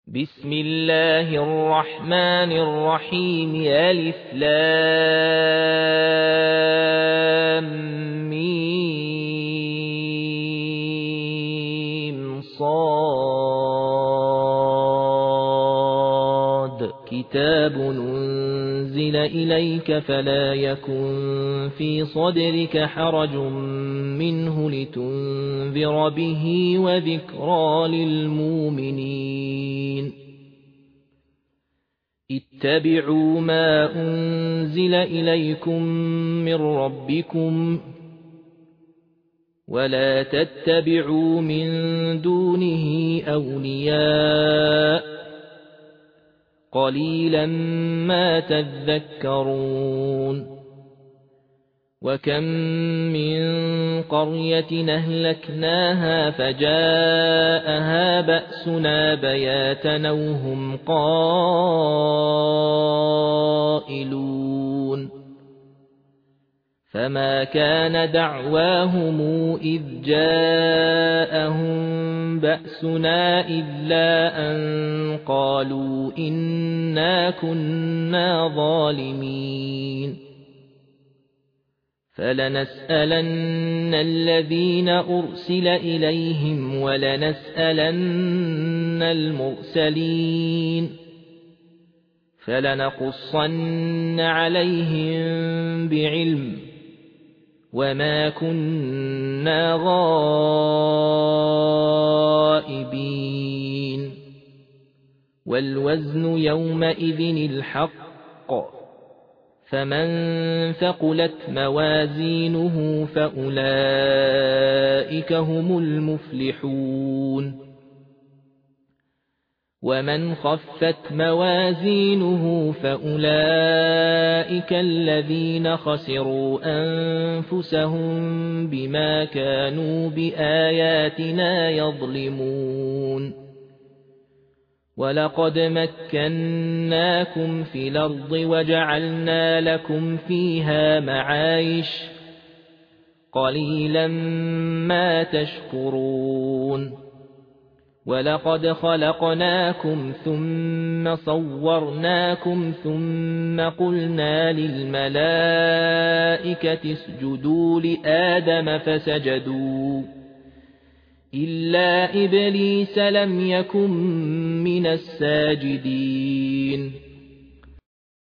بسم الله الرحمن الرحيم ألف لام ميم صاد كتاب أنزل إليك فلا يكن في صدرك حرج منه لتنذر به وذكرى للمؤمنين اتبعوا ما أنزل إليكم من ربكم ولا تتبعوا من دونه أولياء قليلا ما تذكرون وكم من قرية أهلكناها فجاءها بأسنا بياتا أو هم قائلون فما كان دعواهم إذ جاءهم بأسنا إلا أن قالوا إنا كنا ظالمين فلنسألن الذين أرسل إليهم ولنسألن المرسلين فلنقصن عليهم بعلم وما كنا غائبين والوزن يومئذ الحق فمن ثقلت موازينه فأولئك هم المفلحون ومن خفت موازينه فأولئك الذين خسروا أنفسهم بما كانوا بآياتنا يظلمون ولقد مكناكم في الأرض وجعلنا لكم فيها معايش قليلا ما تشكرون ولقد خلقناكم ثم صورناكم ثم قلنا للملائكة اسجدوا لآدم فسجدوا إلا إبليس لم يكن من الساجدين